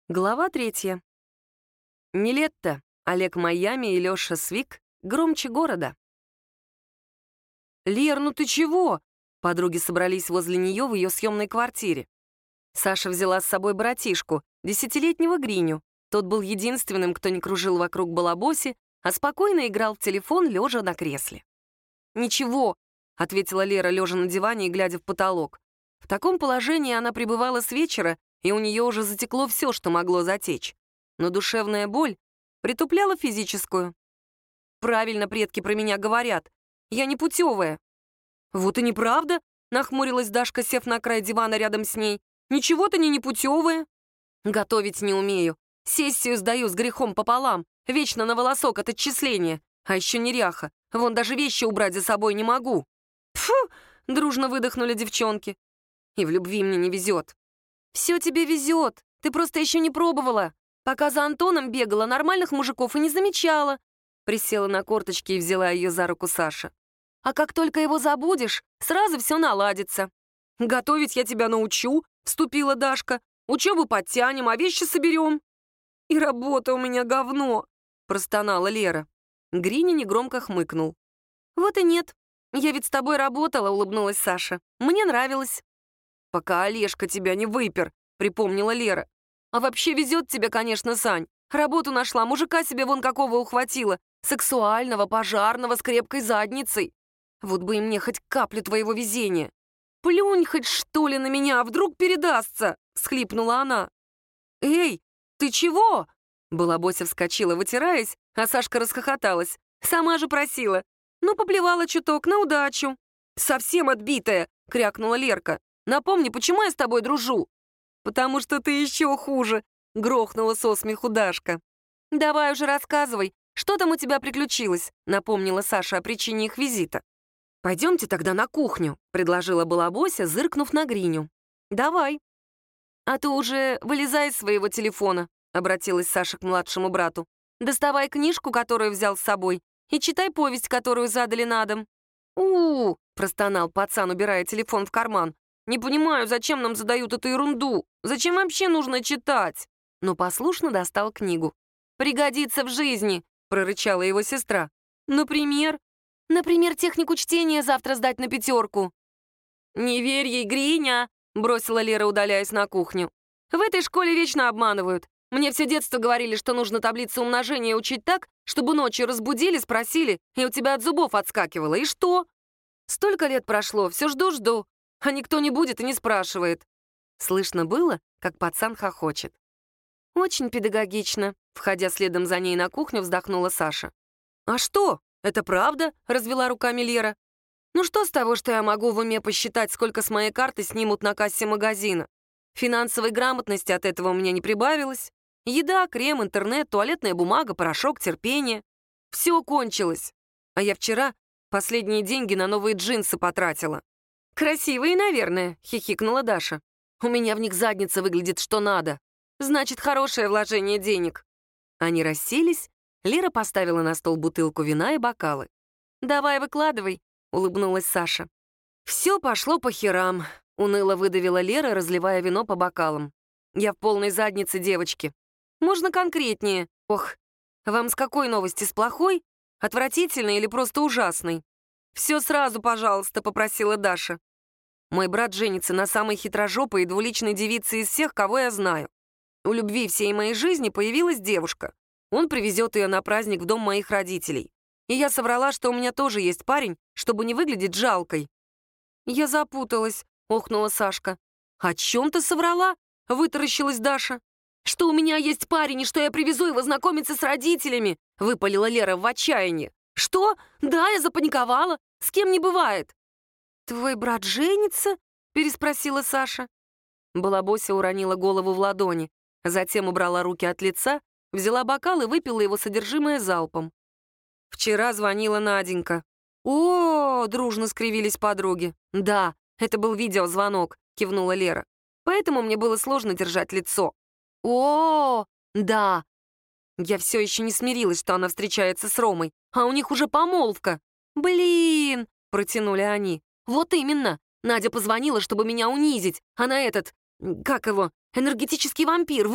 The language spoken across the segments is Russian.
Глава 3. Нилетто, Олег Майами и Лёша Свик громче города. «Лер, ну ты чего?» Подруги собрались возле неё в её съёмной квартире. Саша взяла с собой братишку, 10-летнего Гриню. Тот был единственным, кто не кружил вокруг балабоси, а спокойно играл в телефон, лежа на кресле. «Ничего», — ответила Лера, лежа на диване и глядя в потолок. В таком положении она пребывала с вечера, и у нее уже затекло все, что могло затечь. Но душевная боль притупляла физическую. «Правильно предки про меня говорят. Я не путевая». «Вот и неправда», — нахмурилась Дашка, сев на край дивана рядом с ней. «Ничего ты не непутевая». «Готовить не умею. Сессию сдаю с грехом пополам. Вечно на волосок от отчисления. А еще неряха. Вон даже вещи убрать за собой не могу». «Пфу!» — дружно выдохнули девчонки. «И в любви мне не везет». «Все тебе везет. Ты просто еще не пробовала. Пока за Антоном бегала, нормальных мужиков и не замечала». Присела на корточки и взяла ее за руку Саша. «А как только его забудешь, сразу все наладится». «Готовить я тебя научу», — вступила Дашка. «Учебу подтянем, а вещи соберем». «И работа у меня говно», — простонала Лера. Гриня негромко хмыкнул. «Вот и нет. Я ведь с тобой работала», — улыбнулась Саша. «Мне нравилось». «Пока Олежка тебя не выпер», — припомнила Лера. «А вообще везет тебе, конечно, Сань. Работу нашла, мужика себе вон какого ухватила. Сексуального, пожарного, с крепкой задницей. Вот бы и мне хоть каплю твоего везения. Плюнь хоть что ли на меня, а вдруг передастся», — всхлипнула она. «Эй, ты чего?» Балабося вскочила, вытираясь, а Сашка расхохоталась. «Сама же просила. Ну, поплевала чуток, на удачу». «Совсем отбитая», — крякнула Лерка. «Напомни, почему я с тобой дружу?» «Потому что ты еще хуже», — грохнула со смеху Дашка. «Давай уже рассказывай, что там у тебя приключилось?» — напомнила Саша о причине их визита. «Пойдемте тогда на кухню», — предложила Балабося, зыркнув на Гриню. «Давай». «А ты уже вылезай из своего телефона», — обратилась Саша к младшему брату. «Доставай книжку, которую взял с собой, и читай повесть, которую задали на дом». «У-у-у», — простонал пацан, убирая телефон в карман. «Не понимаю, зачем нам задают эту ерунду? Зачем вообще нужно читать?» Но послушно достал книгу. «Пригодится в жизни», — прорычала его сестра. «Например?» «Например, технику чтения завтра сдать на 5. «Не верь ей, Гриня», — бросила Лера, удаляясь на кухню. «В этой школе вечно обманывают. Мне все детство говорили, что нужно таблицу умножения учить так, чтобы ночью разбудили, спросили, и у тебя от зубов отскакивало. И что? Столько лет прошло, все жду-жду, а никто не будет и не спрашивает». Слышно было, как пацан хохочет. «Очень педагогично», — входя следом за ней на кухню, вздохнула Саша. «А что? Это правда?» — развела руками Лера. «Ну что с того, что я могу в уме посчитать, сколько с моей карты снимут на кассе магазина? Финансовой грамотности от этого у меня не прибавилось. Еда, крем, интернет, туалетная бумага, порошок, терпение. Все кончилось. А я вчера последние деньги на новые джинсы потратила». «Красивые, наверное», — хихикнула Даша. «У меня в них задница выглядит что надо. Значит, хорошее вложение денег». Они расселись, Лера поставила на стол бутылку вина и бокалы. «Давай, выкладывай», — улыбнулась Саша. «Все пошло по херам», — уныло выдавила Лера, разливая вино по бокалам. «Я в полной заднице, девочки. Можно конкретнее? Ох, вам с какой новости, с плохой? Отвратительной или просто ужасной?» «Все сразу, пожалуйста», — попросила Даша. «Мой брат женится на самой хитрожопой и двуличной девице из всех, кого я знаю. У любви всей моей жизни появилась девушка. Он привезет ее на праздник в дом моих родителей. И я соврала, что у меня тоже есть парень, чтобы не выглядеть жалкой». «Я запуталась», — охнула Сашка. «О чем ты соврала?» — вытаращилась Даша. «Что у меня есть парень, и что я привезу его знакомиться с родителями», — выпалила Лера в отчаянии. «Что? Да, я запаниковала. С кем не бывает». «Твой брат женится?» — переспросила Саша. Балабося уронила голову в ладони, затем убрала руки от лица, взяла бокал и выпила его содержимое залпом. «Вчера звонила Наденька». «О!» — дружно скривились подруги. «Да, это был видеозвонок», — кивнула Лера. «Поэтому мне было сложно держать лицо». «О, да». Я все еще не смирилась, что она встречается с Ромой, а у них уже помолвка. «Блин!» — протянули они. «Вот именно! Надя позвонила, чтобы меня унизить. Она как его, энергетический вампир, во!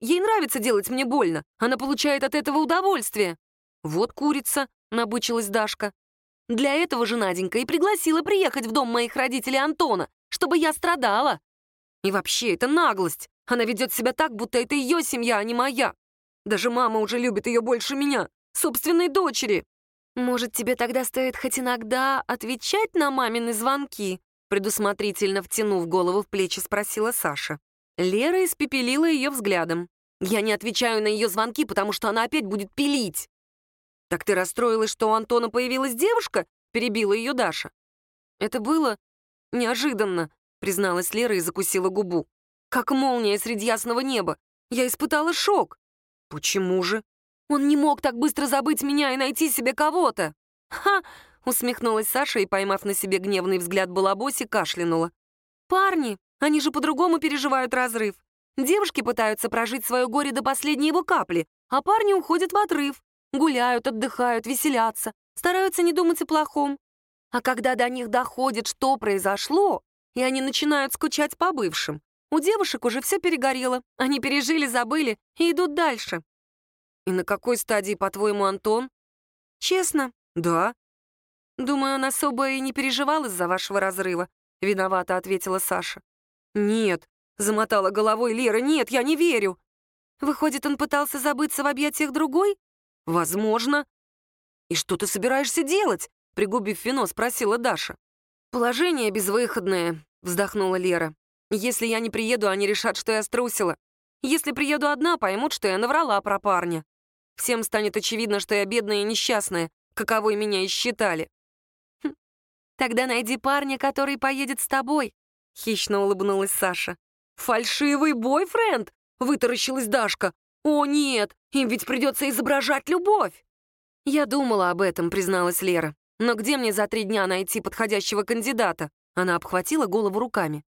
Ей нравится делать мне больно. Она получает от этого удовольствие». «Вот курица», — набычилась Дашка. «Для этого же Наденька и пригласила приехать в дом моих родителей Антона, чтобы я страдала. И вообще, это наглость. Она ведет себя так, будто это ее семья, а не моя. Даже мама уже любит ее больше меня, собственной дочери». «Может, тебе тогда стоит хоть иногда отвечать на мамины звонки?» Предусмотрительно втянув голову в плечи, спросила Саша. Лера испепелила ее взглядом. «Я не отвечаю на ее звонки, потому что она опять будет пилить». «Так ты расстроилась, что у Антона появилась девушка?» — перебила ее Даша. «Это было неожиданно», — призналась Лера и закусила губу. «Как молния среди ясного неба. Я испытала шок». «Почему же?» «Он не мог так быстро забыть меня и найти себе кого-то». «Ха!» — усмехнулась Саша и, поймав на себе гневный взгляд Балабоси, кашлянула. «Парни, они же по-другому переживают разрыв. Девушки пытаются прожить свое горе до последней его капли, а парни уходят в отрыв. Гуляют, отдыхают, веселятся, стараются не думать о плохом. А когда до них доходит, что произошло, и они начинают скучать по бывшим, у девушек уже все перегорело, они пережили, забыли и идут дальше». «И на какой стадии, по-твоему, Антон?» «Честно?» «Да». «Думаю, он особо и не переживал из-за вашего разрыва», — виновато ответила Саша. «Нет», — замотала головой Лера, — «нет, я не верю». «Выходит, он пытался забыться в объятиях другой?» «Возможно». «И что ты собираешься делать?» — пригубив вино, спросила Даша. «Положение безвыходное», — вздохнула Лера. «Если я не приеду, они решат, что я струсила. Если приеду одна, поймут, что я наврала про парня. Всем станет очевидно, что я бедная и несчастная, каковой меня и считали». «Хм, тогда найди парня, который поедет с тобой», — хищно улыбнулась Саша. «Фальшивый бойфренд?» — вытаращилась Дашка. «О, нет, им ведь придется изображать любовь!» «Я думала об этом», — призналась Лера. «Но где мне за 3 дня найти подходящего кандидата?» Она обхватила голову руками.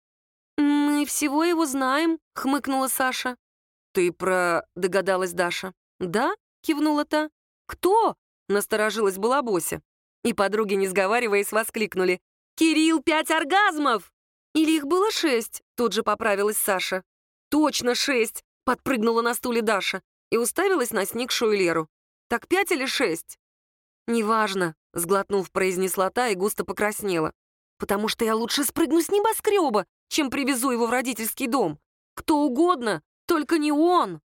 «Мы всего его знаем», — хмыкнула Саша. «Ты про...» — догадалась Даша. «Да?» — кивнула та. «Кто?» — насторожилась Балабося. И подруги, не сговариваясь, воскликнули. «Кирилл, 5 оргазмов!» «Или их было 6?» — тут же поправилась Саша. «Точно 6!» — подпрыгнула на стуле Даша и уставилась на сникшую Леру. «Так 5 или 6?» «Неважно», — сглотнув, произнесла та и густо покраснела. «Потому что я лучше спрыгну с небоскреба, чем привезу его в родительский дом. Кто угодно, только не он!»